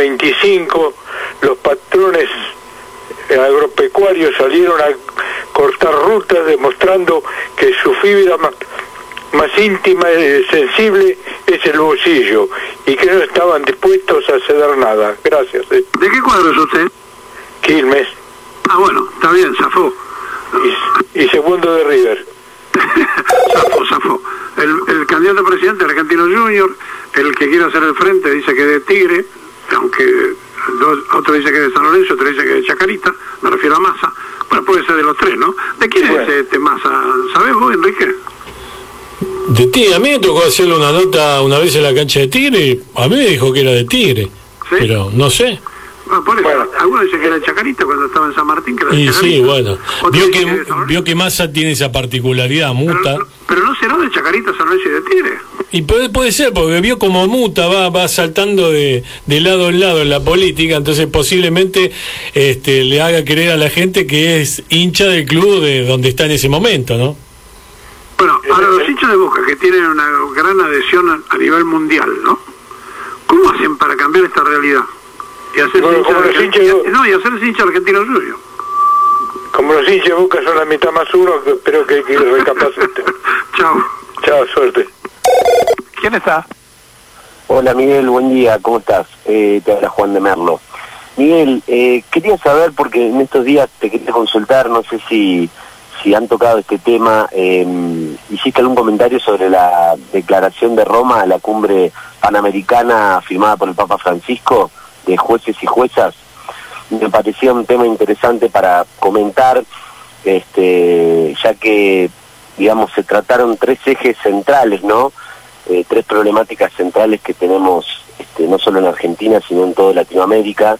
125, los patrones agropecuarios salieron a cortar rutas demostrando que su fibra más íntima y sensible es el bolsillo y que no estaban dispuestos a ceder nada. Gracias. ¿De qué cuadro es usted? Quilmes. Ah, bueno, está bien, zafó. Y segundo de River. Zafó. El candidato a presidente Argentino Junior, el que quiere hacer el frente, dice que es de Tigre, aunque otro dice que es de San Lorenzo, otro dice que es de Chacarita, me refiero a Massa. Bueno, puede ser de los tres, ¿no? ¿De quién es este Massa? ¿Sabés vos, Enrique? De Tigre, a mí me tocó hacerle una nota una vez en la cancha de Tigre, a mí me dijo que era de Tigre, ¿sí? Pero no sé. Bueno, por eso, algunos dicen que era de Chacarita cuando estaba en San Martín, que era de y Chacarita. Sí, bueno, vio que Massa tiene esa particularidad, muta. Pero no será de Chacarita, San Lorenzo y de Tigre. Y puede ser, porque vio como muta, va saltando de lado en lado en la política, entonces posiblemente le haga creer a la gente que es hincha del club de donde está en ese momento, ¿no? Bueno, ahora los hinchas de Boca, que tienen una gran adhesión a nivel mundial, ¿no? ¿Cómo hacen para cambiar esta realidad? Y hacer y hincha argentino suyo. Como los hinchas de Boca son la mitad más uno, espero que recapaciten. Chao, suerte. ¿Quién está? Hola Miguel, buen día, ¿cómo estás? Te habla Juan de Merlo. Miguel, quería saber, porque en estos días te quería consultar, no sé si han tocado este tema, hiciste algún comentario sobre la declaración de Roma a la cumbre panamericana firmada por el Papa Francisco, de jueces y juezas. Me parecía un tema interesante para comentar, ya que, digamos, se trataron tres ejes centrales, ¿no? Tres problemáticas centrales que tenemos, no solo en Argentina, sino en toda Latinoamérica.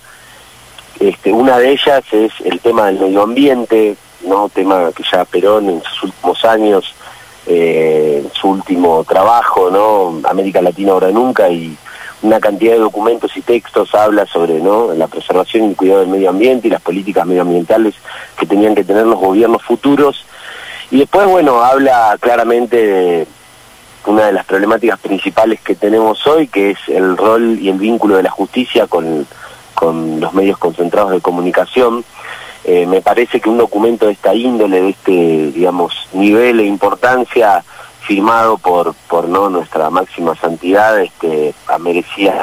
Una de ellas es el tema del medio ambiente, ¿no? Tema que ya Perón en sus últimos años, en su último trabajo, ¿no? América Latina ahora nunca, y una cantidad de documentos y textos habla sobre, ¿no?, la preservación y el cuidado del medio ambiente y las políticas medioambientales que tenían que tener los gobiernos futuros. Y después, bueno, habla claramente de una de las problemáticas principales que tenemos hoy, que es el rol y el vínculo de la justicia con los medios concentrados de comunicación. Me parece que un documento de esta índole, de este, digamos, nivel e importancia, firmado por no nuestra máxima santidad, merecía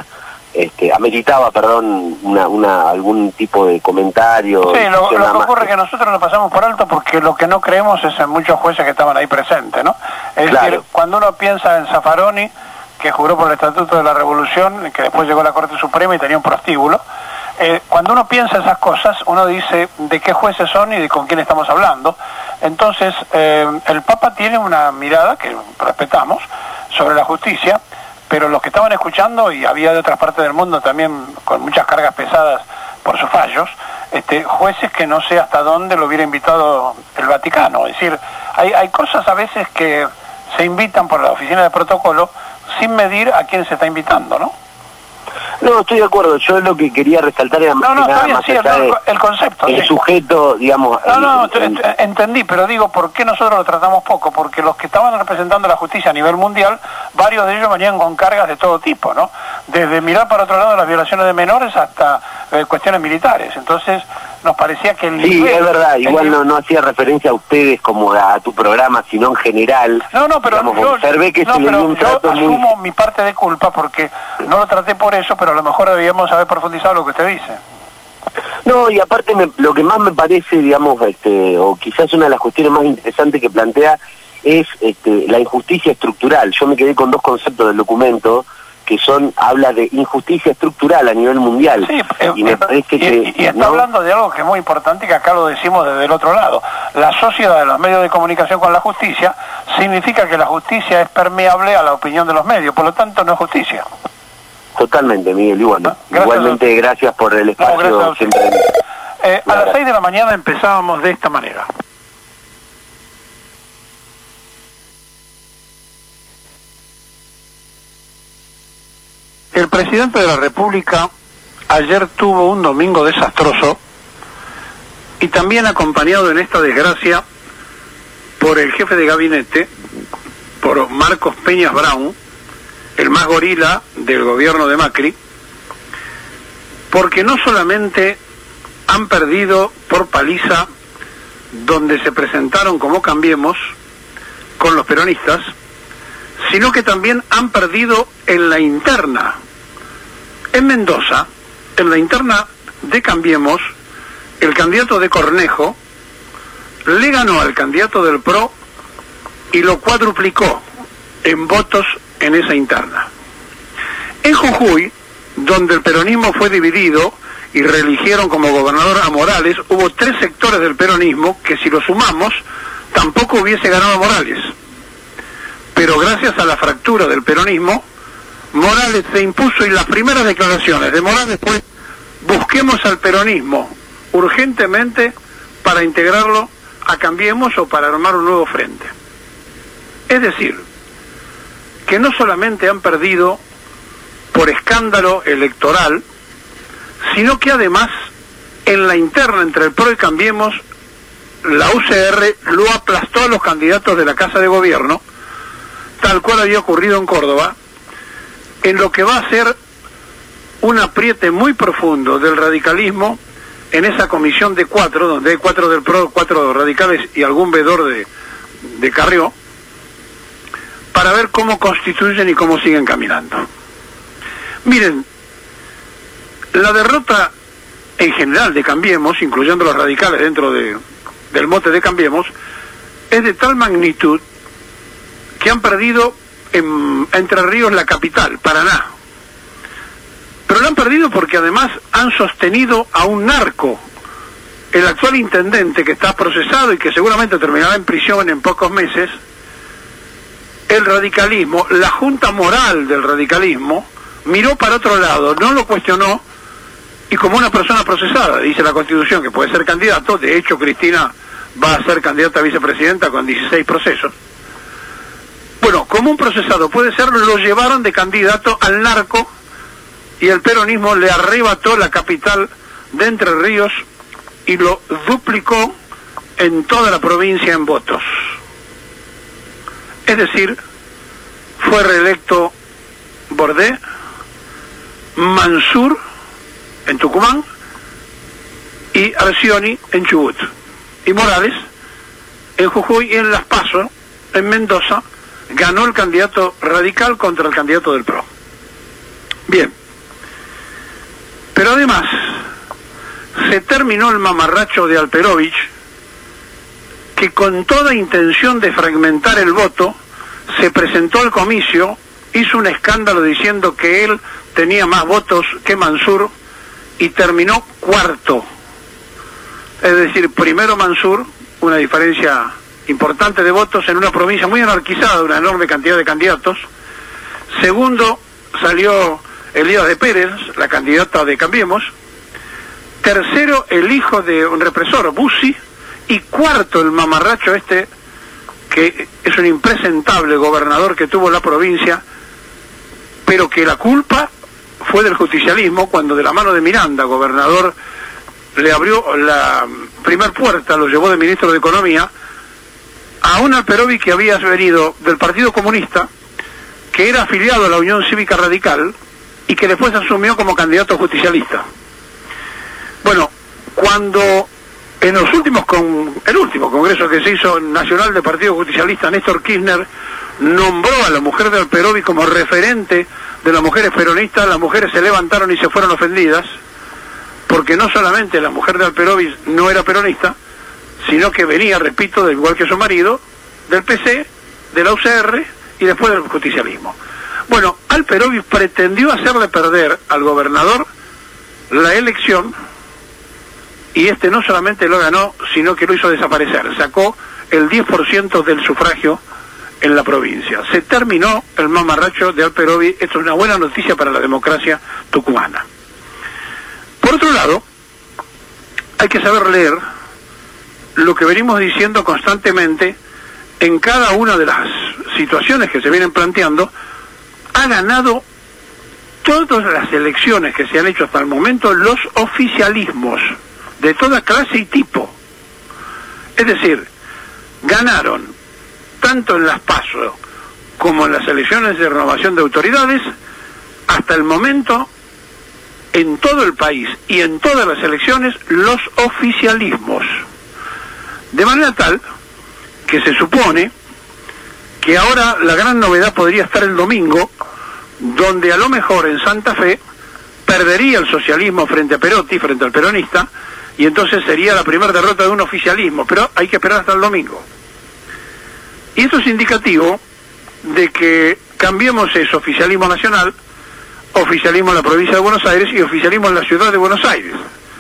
ameritaba, algún tipo de comentario. Sí, lo que ocurre es que nosotros lo pasamos por alto porque lo que no creemos es en muchos jueces que estaban ahí presentes, ¿no? Es decir, cuando uno piensa en Zaffaroni, que juró por el Estatuto de la Revolución, que después llegó a la Corte Suprema y tenía un prostíbulo, cuando uno piensa esas cosas, uno dice de qué jueces son y de con quién estamos hablando. Entonces, el Papa tiene una mirada que respetamos sobre la justicia, pero los que estaban escuchando, y había de otras partes del mundo también con muchas cargas pesadas por sus fallos, jueces que no sé hasta dónde lo hubiera invitado el Vaticano. Es decir, hay cosas a veces que se invitan por la oficina de protocolo sin medir a quién se está invitando, ¿no? No, estoy de acuerdo. Yo lo que quería resaltar era el concepto. El sujeto, digamos... Entendí, pero digo, ¿por qué nosotros lo tratamos poco? Porque los que estaban representando la justicia a nivel mundial, varios de ellos venían con cargas de todo tipo, ¿no? Desde mirar para otro lado las violaciones de menores hasta cuestiones militares. Entonces, nos parecía que el Sí, es verdad. Igual no hacía referencia a ustedes como a tu programa, sino en general. Pero observé que se le dio un trato muy... asumo mi parte de culpa porque no lo traté por eso, pero a lo mejor debíamos haber profundizado lo que usted dice. No, y aparte lo que más me parece, digamos, o quizás una de las cuestiones más interesantes que plantea es la injusticia estructural. Yo me quedé con dos conceptos del documento que habla de injusticia estructural a nivel mundial. Sí, y me parece que... Y está hablando de algo que es muy importante y que acá lo decimos desde el otro lado. La sociedad de los medios de comunicación con la justicia significa que la justicia es permeable a la opinión de los medios, por lo tanto no es justicia. Totalmente, Miguel, igualmente gracias por el espacio. A las 6 de la mañana empezábamos de esta manera. El presidente de la República ayer tuvo un domingo desastroso y también acompañado en esta desgracia por el jefe de gabinete, por Marcos Peñas Brown, el más gorila del gobierno de Macri, porque no solamente han perdido por paliza donde se presentaron como Cambiemos con los peronistas, sino que también han perdido en la interna. En Mendoza, en la interna de Cambiemos, el candidato de Cornejo le ganó al candidato del PRO y lo cuadruplicó en votos en esa interna. En Jujuy, donde el peronismo fue dividido y reeligieron como gobernador a Morales, hubo 3 sectores del peronismo que, si lo sumamos, tampoco hubiese ganado Morales. Pero gracias a la fractura del peronismo, Morales se impuso, y las primeras declaraciones de Morales fue: busquemos al peronismo urgentemente para integrarlo a Cambiemos o para armar un nuevo frente. Es decir, que no solamente han perdido por escándalo electoral, sino que además en la interna entre el PRO y Cambiemos, la UCR lo aplastó a los candidatos de la Casa de Gobierno, tal cual había ocurrido en Córdoba, en lo que va a ser un apriete muy profundo del radicalismo en esa comisión de 4, donde hay 4 del PRO, 4 radicales y algún veedor de Carrió, para ver cómo constituyen y cómo siguen caminando. Miren, la derrota en general de Cambiemos, incluyendo los radicales dentro del mote de Cambiemos, es de tal magnitud que han perdido en Entre Ríos, la capital, Paraná. Pero lo han perdido porque además han sostenido a un narco, el actual intendente, que está procesado y que seguramente terminará en prisión en pocos meses. El radicalismo, la junta moral del radicalismo, miró para otro lado, no lo cuestionó, y como una persona procesada, dice la Constitución que puede ser candidato, de hecho Cristina va a ser candidata a vicepresidenta con 16 procesos. Bueno, como un procesado puede ser, lo llevaron de candidato al narco y el peronismo le arrebató la capital de Entre Ríos y lo duplicó en toda la provincia en votos. Es decir, fue reelecto Bordé, Mansur en Tucumán y Arcioni en Chubut. Y Morales en Jujuy y en Las Paso, en Mendoza, ganó el candidato radical contra el candidato del PRO. Bien, Pero además, se terminó el mamarracho de Alperovich, que con toda intención de fragmentar el voto, se presentó al comicio, hizo un escándalo diciendo que él tenía más votos que Mansur y terminó cuarto. Es decir, primero Mansur, una diferencia importante de votos en una provincia muy anarquizada, una enorme cantidad de candidatos. Segundo, salió Elías de Pérez, la candidata de Cambiemos. Tercero, el hijo de un represor, Bussi. Y cuarto, el mamarracho este, que es un impresentable gobernador que tuvo la provincia, pero que la culpa fue del justicialismo, cuando de la mano de Miranda, gobernador, le abrió la primer puerta, lo llevó de ministro de Economía, a un Alperovich que había venido del Partido Comunista, que era afiliado a la Unión Cívica Radical, y que después asumió como candidato justicialista. Bueno, cuando en el último congreso que se hizo nacional del Partido Justicialista, Néstor Kirchner nombró a la mujer de Alperovich como referente de las mujeres peronistas, las mujeres se levantaron y se fueron ofendidas, porque no solamente la mujer de Alperovich no era peronista, sino que venía, repito, del igual que su marido, del PC, de la UCR y después del justicialismo. Bueno, Alperovich pretendió hacerle perder al gobernador la elección, y este no solamente lo ganó, sino que lo hizo desaparecer, sacó el 10% del sufragio en la provincia. Se terminó el mamarracho de Alperovich. Esto es una buena noticia para la democracia tucumana. Por otro lado, hay que saber leer lo que venimos diciendo constantemente en cada una de las situaciones que se vienen planteando. Ha ganado todas las elecciones que se han hecho hasta el momento los oficialismos de toda clase y tipo. Es decir, ganaron tanto en las PASO como en las elecciones de renovación de autoridades, hasta el momento, en todo el país y en todas las elecciones, los oficialismos. De manera tal que se supone que ahora la gran novedad podría estar el domingo, donde a lo mejor en Santa Fe perdería el socialismo frente a Perotti, frente al peronista, y entonces sería la primera derrota de un oficialismo, pero hay que esperar hasta el domingo. Y esto es indicativo de que Cambiemos es oficialismo nacional, oficialismo en la provincia de Buenos Aires y oficialismo en la ciudad de Buenos Aires.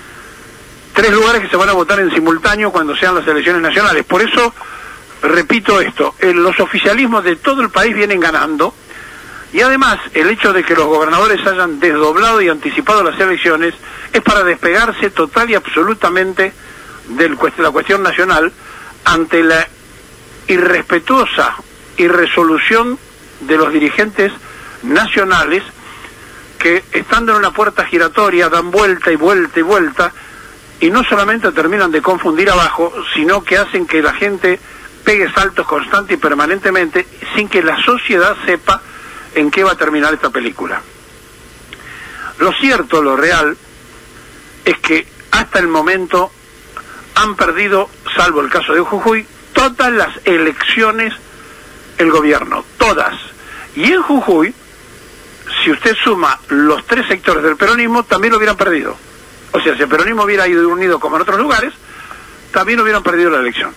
3 lugares que se van a votar en simultáneo cuando sean las elecciones nacionales. Por eso, repito esto, los oficialismos de todo el país vienen ganando, y además el hecho de que los gobernadores hayan desdoblado y anticipado las elecciones es para despegarse total y absolutamente de la cuestión nacional ante la irrespetuosa irresolución de los dirigentes nacionales, que estando en una puerta giratoria dan vuelta y vuelta y vuelta, y no solamente terminan de confundir abajo, sino que hacen que la gente pegue saltos constante y permanentemente sin que la sociedad sepa en qué va a terminar esta película. Lo cierto, lo real, es que hasta el momento han perdido, salvo el caso de Jujuy, todas las elecciones el gobierno, todas. Y en Jujuy, si usted suma los 3 sectores del peronismo, también lo hubieran perdido. O sea, si el peronismo hubiera ido unido como en otros lugares, también hubieran perdido la elección.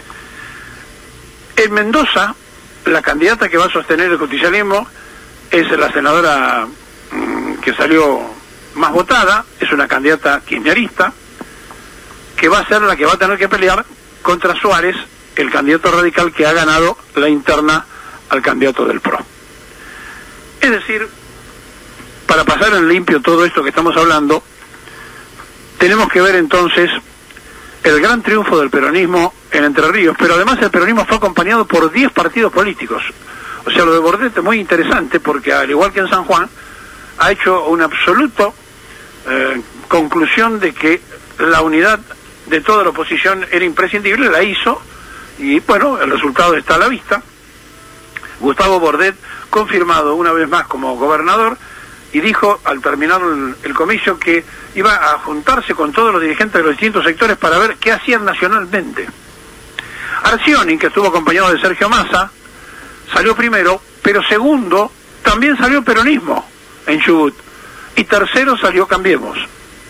En Mendoza, la candidata que va a sostener el justicialismo es la senadora que salió más votada, es una candidata kirchnerista, que va a ser la que va a tener que pelear contra Suárez, el candidato radical que ha ganado la interna al candidato del PRO. Es decir, para pasar en limpio todo esto que estamos hablando, tenemos que ver entonces el gran triunfo del peronismo en Entre Ríos, pero además el peronismo fue acompañado por 10 partidos políticos. O sea, lo de Bordet es muy interesante porque, al igual que en San Juan, ha hecho una absoluta conclusión de que la unidad de toda la oposición era imprescindible, la hizo, y bueno, el resultado está a la vista. Gustavo Bordet, confirmado una vez más como gobernador, y dijo al terminar el comicio que iba a juntarse con todos los dirigentes de los distintos sectores para ver qué hacían nacionalmente. Arcioni, que estuvo acompañado de Sergio Massa, salió primero, pero segundo también salió el peronismo en Chubut. y tercero salió Cambiemos.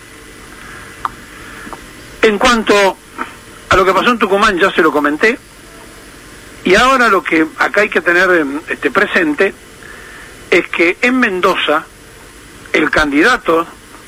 En cuanto a lo que pasó en Tucumán, ya se lo comenté, y ahora lo que acá hay que tener presente es que en Mendoza el candidato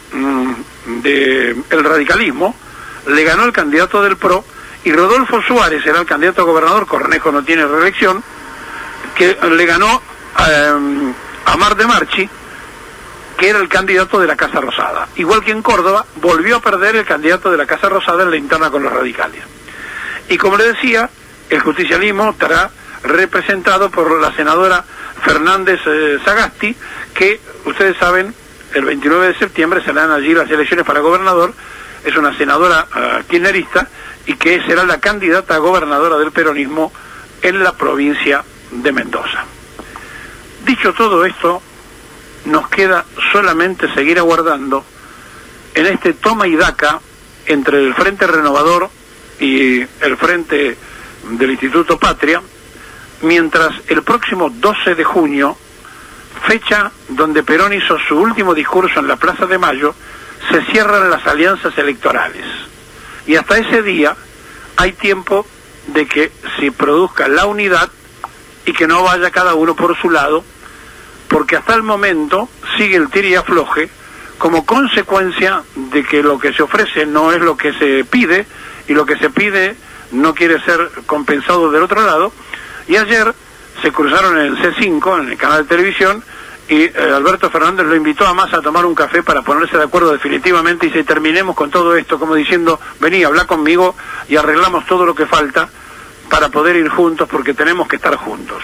del radicalismo le ganó el candidato del PRO, y Rodolfo Suárez era el candidato a gobernador, Cornejo no tiene reelección, que le ganó a Mar de Marchi, que era el candidato de la Casa Rosada. Igual que en Córdoba, volvió a perder el candidato de la Casa Rosada en la interna con los radicales. Y como le decía, el justicialismo estará representado por la senadora Fernández Sagasti, que ustedes saben, el 29 de septiembre serán allí las elecciones para gobernador. Es una senadora kirchnerista y que será la candidata a gobernadora del peronismo en la provincia de Mendoza. Dicho todo esto, nos queda solamente seguir aguardando en este toma y daca entre el Frente Renovador y el Frente del Instituto Patria, mientras el próximo 12 de junio, fecha donde Perón hizo su último discurso en la Plaza de Mayo, se cierran las alianzas electorales. Y hasta ese día hay tiempo de que se produzca la unidad y que no vaya cada uno por su lado, porque hasta el momento sigue el tire y afloje como consecuencia de que lo que se ofrece no es lo que se pide, y lo que se pide no quiere ser compensado del otro lado. Y ayer se cruzaron en el C5, en el canal de televisión, y Alberto Fernández lo invitó a Massa a tomar un café para ponerse de acuerdo definitivamente y terminemos con todo esto, como diciendo, vení, habla conmigo y arreglamos todo lo que falta para poder ir juntos, porque tenemos que estar juntos.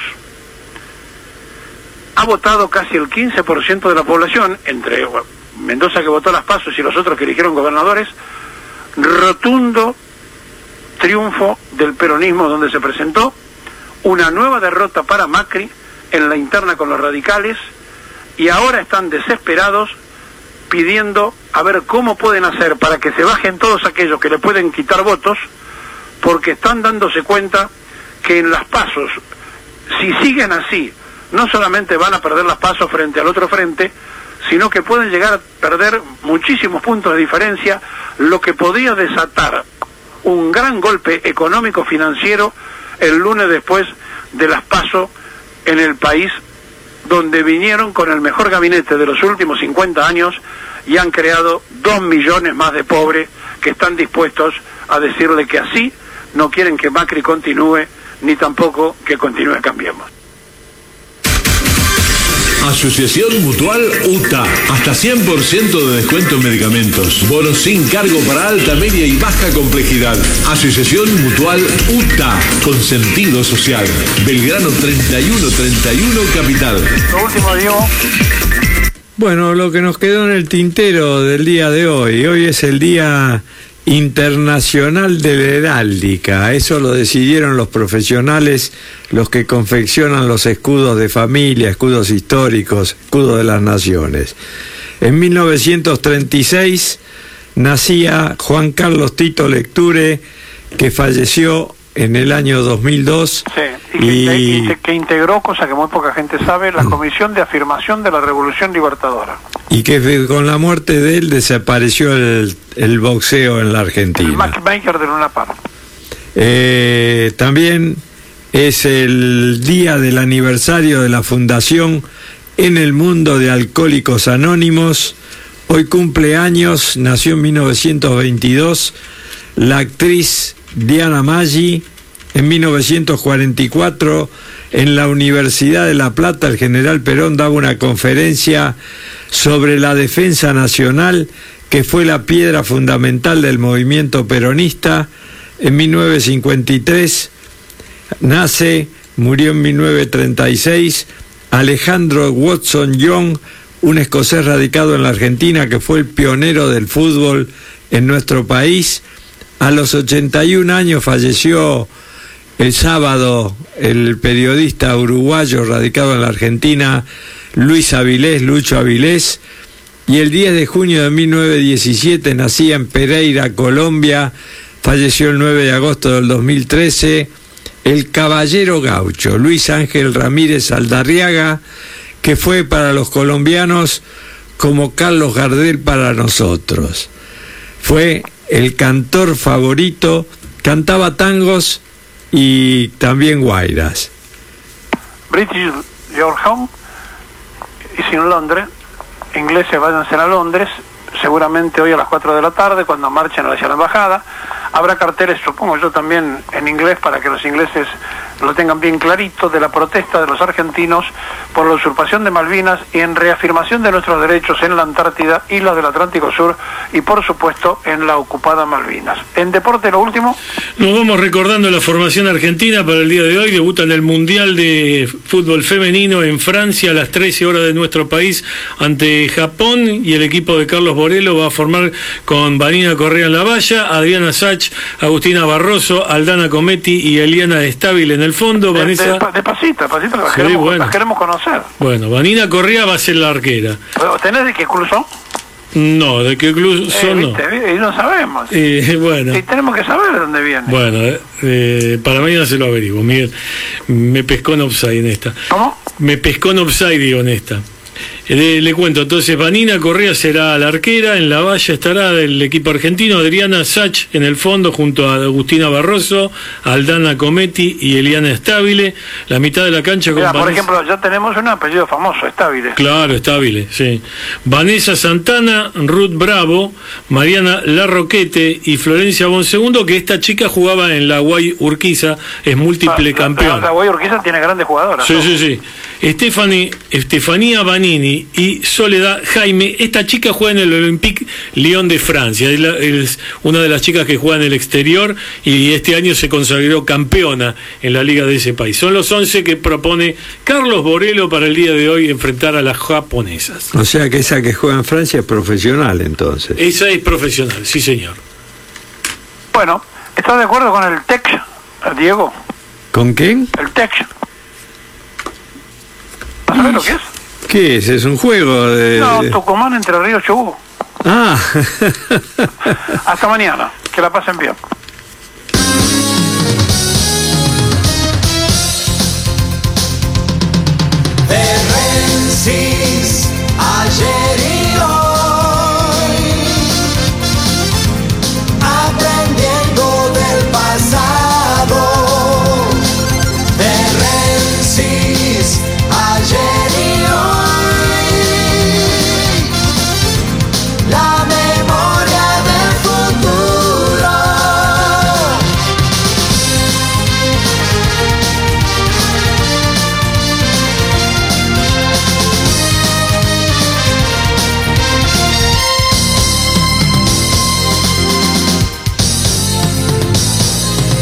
Ha votado casi el 15% de la población, entre Mendoza, que votó las PASO, y los otros que eligieron gobernadores. Rotundo triunfo del peronismo, donde se presentó una nueva derrota para Macri en la interna con los radicales, y ahora están desesperados pidiendo a ver cómo pueden hacer para que se bajen todos aquellos que le pueden quitar votos, porque están dándose cuenta que en las PASO, si siguen así, no solamente van a perder las PASO frente al otro frente, sino que pueden llegar a perder muchísimos puntos de diferencia, lo que podría desatar un gran golpe económico financiero el lunes después de las PASO en el país, donde vinieron con el mejor gabinete de los últimos 50 años y han creado 2 millones más de pobres que están dispuestos a decirle que así no quieren que Macri continúe, ni tampoco que continúe Cambiemos. Asociación Mutual UTA. Hasta 100% de descuento en medicamentos. Bonos sin cargo para alta, media y baja complejidad. Asociación Mutual UTA. Con sentido social. Belgrano 3131 Capital. Lo último, Diego. Bueno, lo que nos quedó en el tintero del día de hoy. Hoy es el Día Internacional de la Heráldica. Eso lo decidieron los profesionales, los que confeccionan los escudos de familia, escudos históricos, escudos de las naciones. En 1936 nacía Juan Carlos Tito Lecture, que falleció en el año 2002. Sí, y que integró, cosa que muy poca gente sabe, la Comisión de Afirmación de la Revolución Libertadora. Y que con la muerte de él desapareció el boxeo en la Argentina. El matchmaker de Luna Park. También es el día del aniversario de la fundación En el Mundo de Alcohólicos Anónimos. Hoy cumple años, nació en 1922, la actriz Diana Maggi. En 1944, en la Universidad de La Plata, el general Perón daba una conferencia sobre la defensa nacional, que fue la piedra fundamental del movimiento peronista. En 1953 nace, murió en 1936, Alejandro Watson Young, un escocés radicado en la Argentina que fue el pionero del fútbol en nuestro país. A los 81 años falleció el sábado el periodista uruguayo radicado en la Argentina, Lucho Avilés, y el 10 de junio de 1917 nacía en Pereira, Colombia, falleció el 9 de agosto del 2013, el caballero gaucho, Luis Ángel Ramírez Aldarriaga, que fue para los colombianos como Carlos Gardel para nosotros. Fue el cantor favorito, cantaba tangos y también guairas. British Your Home y sin Londres, ingleses váyanse a Londres, seguramente hoy a las 4 de la tarde, cuando marchen hacia la embajada, habrá carteles, supongo yo también en inglés, para que los ingleses lo tengan bien clarito, de la protesta de los argentinos por la usurpación de Malvinas y en reafirmación de nuestros derechos en la Antártida, islas del Atlántico Sur y por supuesto en la ocupada Malvinas. En deporte, lo último. Nos vamos recordando la formación argentina para el día de hoy. Debuta en el Mundial de Fútbol Femenino en Francia a las 13 horas de nuestro país ante Japón, y el equipo de Carlos Borelo va a formar con Vanina Correa en la valla, Adriana Sach, Agustina Barroso, Aldana Cometti y Eliana Estábil en el fondo. Vanessa... Despacito, Sí, las queremos conocer. Bueno, Vanina Correa va a ser la arquera. ¿Tenés de qué club son? No, de qué club son no. Y no sabemos. Bueno. Y tenemos que saber de dónde viene. Bueno, para mañana se lo averiguo, Miguel. Me pescó en offside en esta. ¿Cómo? Me pescó en offside, digo, en esta. Le cuento, entonces Vanina Correa será la arquera, en la valla estará del equipo argentino Adriana Sach en el fondo junto a Agustina Barroso, Aldana Cometti y Eliana Estábile, la mitad de la cancha con por ejemplo, ya tenemos un apellido famoso, Estábile. Claro, Estábile, sí. Vanessa Santana, Ruth Bravo, Mariana Larroquete y Florencia Bonsegundo, que esta chica jugaba en la Guay Urquiza, es múltiple campeón. La Guay Urquiza tiene grandes jugadoras. Sí. Estefanía Vanini y Soledad Jaime, esta chica juega en el Olympique Lyon de Francia, es una de las chicas que juega en el exterior y este año se consagró campeona en la liga de ese país. Son los 11 que propone Carlos Borelo para el día de hoy enfrentar a las japonesas. O sea que esa que juega en Francia es profesional, entonces. Esa es profesional, sí señor. Bueno, ¿estás de acuerdo con el TEC, Diego? ¿Con quién? El TEC. ¿Sabes lo que es? ¿Qué es? ¿Es un juego de...? No, Tucumán, Entre Ríos, Chubut. Ah. Hasta mañana, que la pasen bien.